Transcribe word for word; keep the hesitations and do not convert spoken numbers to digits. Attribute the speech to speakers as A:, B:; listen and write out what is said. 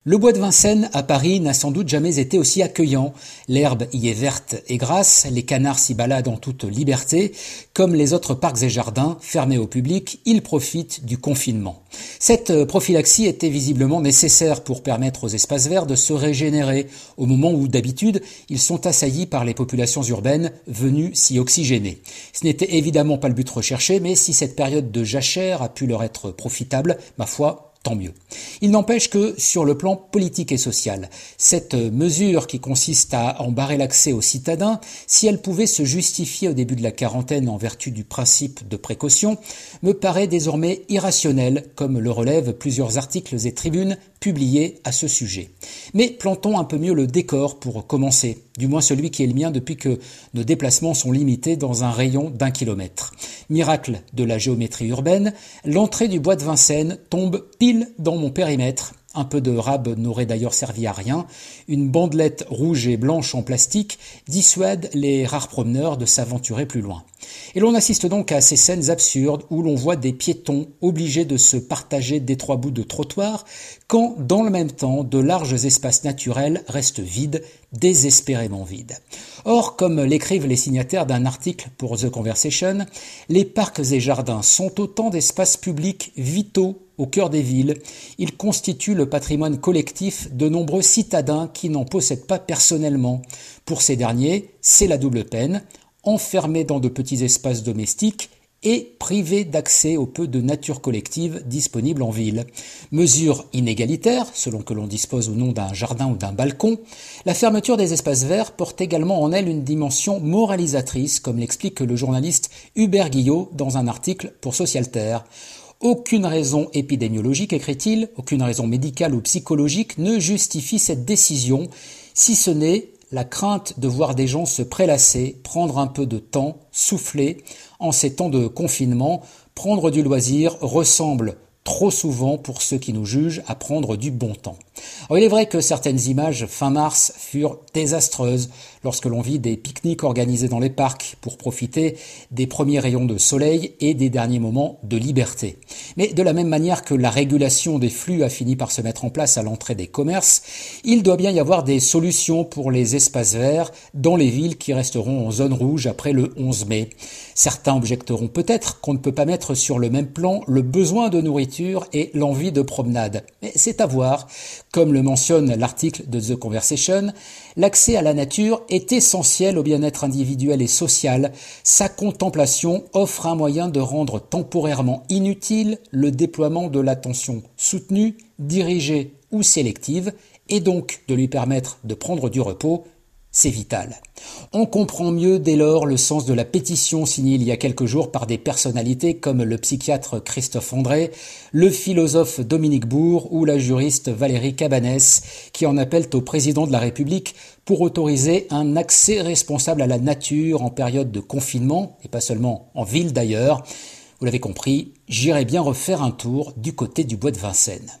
A: Le bois de Vincennes, à Paris, n'a sans doute jamais été aussi accueillant. L'herbe y est verte et grasse, les canards s'y baladent en toute liberté. Comme les autres parcs et jardins, fermés au public, ils profitent du confinement. Cette prophylaxie était visiblement nécessaire pour permettre aux espaces verts de se régénérer, au moment où, d'habitude, ils sont assaillis par les populations urbaines venues s'y oxygéner. Ce n'était évidemment pas le but recherché, mais si cette période de jachère a pu leur être profitable, ma foi, tant mieux. Il n'empêche que, sur le plan politique et social, cette mesure qui consiste à en barrer l'accès aux citadins, si elle pouvait se justifier au début de la quarantaine en vertu du principe de précaution, me paraît désormais irrationnelle, comme le relèvent plusieurs articles et tribunes publiés à ce sujet. Mais plantons un peu mieux le décor pour commencer, du moins celui qui est le mien depuis que nos déplacements sont limités dans un rayon d'un kilomètre. Miracle de la géométrie urbaine, l'entrée du bois de Vincennes tombe pile dans mon périmètre. Un peu de rab n'aurait d'ailleurs servi à rien. Une bandelette rouge et blanche en plastique dissuade les rares promeneurs de s'aventurer plus loin. Et l'on assiste donc à ces scènes absurdes où l'on voit des piétons obligés de se partager d'étroits bouts de trottoir, quand, dans le même temps, de larges espaces naturels restent vides, désespérément vides. Or, comme l'écrivent les signataires d'un article pour The Conversation, les parcs et jardins sont autant d'espaces publics vitaux au cœur des villes. Ils constituent le patrimoine collectif de nombreux citadins qui n'en possèdent pas personnellement. Pour ces derniers, c'est la double peine, enfermés dans de petits espaces domestiques et privés d'accès au peu de nature collective disponible en ville. Mesure inégalitaire, selon que l'on dispose ou non d'un jardin ou d'un balcon, la fermeture des espaces verts porte également en elle une dimension moralisatrice, comme l'explique le journaliste Hubert Guillot dans un article pour Socialterre. Aucune raison épidémiologique, écrit-il, aucune raison médicale ou psychologique ne justifie cette décision, si ce n'est la crainte de voir des gens se prélasser, prendre un peu de temps, souffler. En ces temps de confinement, prendre du loisir ressemble trop souvent, pour ceux qui nous jugent, à prendre du bon temps. Alors, il est vrai que certaines images fin mars furent désastreuses lorsque l'on vit des pique-niques organisés dans les parcs pour profiter des premiers rayons de soleil et des derniers moments de liberté. Mais de la même manière que la régulation des flux a fini par se mettre en place à l'entrée des commerces, il doit bien y avoir des solutions pour les espaces verts dans les villes qui resteront en zone rouge après le onze mai. Certains objecteront peut-être qu'on ne peut pas mettre sur le même plan le besoin de nourriture et l'envie de promenade. Mais c'est à voir. Comme le mentionne l'article de The Conversation, l'accès à la nature est essentiel au bien-être individuel et social. Sa contemplation offre un moyen de rendre temporairement inutile le déploiement de l'attention soutenue, dirigée ou sélective, et donc de lui permettre de prendre du repos. C'est vital. On comprend mieux dès lors le sens de la pétition signée il y a quelques jours par des personnalités comme le psychiatre Christophe André, le philosophe Dominique Bourg ou la juriste Valérie Cabanès, qui en appellent au président de la République pour autoriser un accès responsable à la nature en période de confinement, et pas seulement en ville d'ailleurs. Vous l'avez compris, j'irai bien refaire un tour du côté du bois de Vincennes.